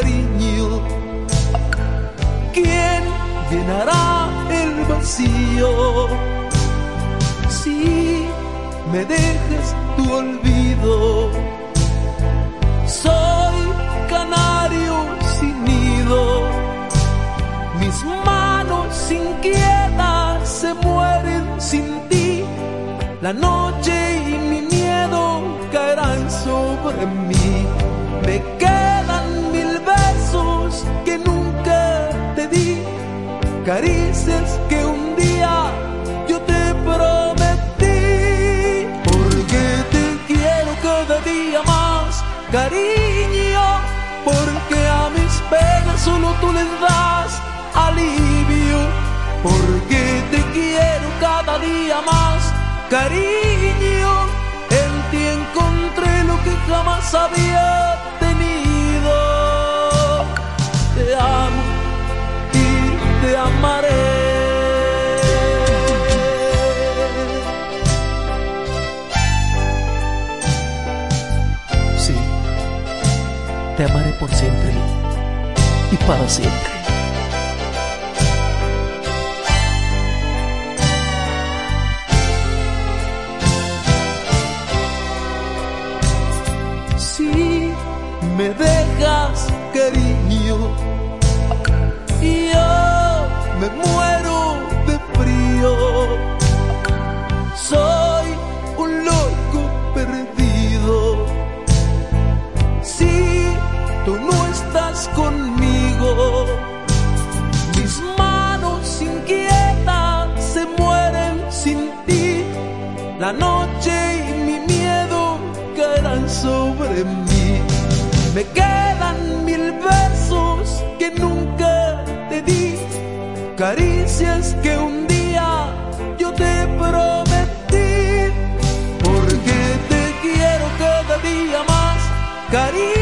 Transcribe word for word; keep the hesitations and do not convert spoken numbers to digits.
cariño. ¿Quién llenará el vacío si me dejas tu olvido? Soy canario sin nido, mis manos inquietas se mueren sin ti. La noche y mi miedo caerán sobre mí. Me quedan mil besos que nunca te di, caricias que un día yo te prometí. Porque te quiero cada día más, cariño, porque a mis penas solo tú les das alivio. Porque te quiero cada día más, cariño, en ti encontré lo que jamás había tenido. Te amo y te amaré. Sí, te amaré por siempre y para siempre. Me dejas, cariño, y yo me muero de frío. Soy un loco perdido. Si tú no estás conmigo, mis manos inquietas se mueren sin ti. La noche y mi miedo caerán sobre mí. Me quedan mil besos que nunca te di, caricias que un día yo te prometí. Porque te quiero cada día más, cariño.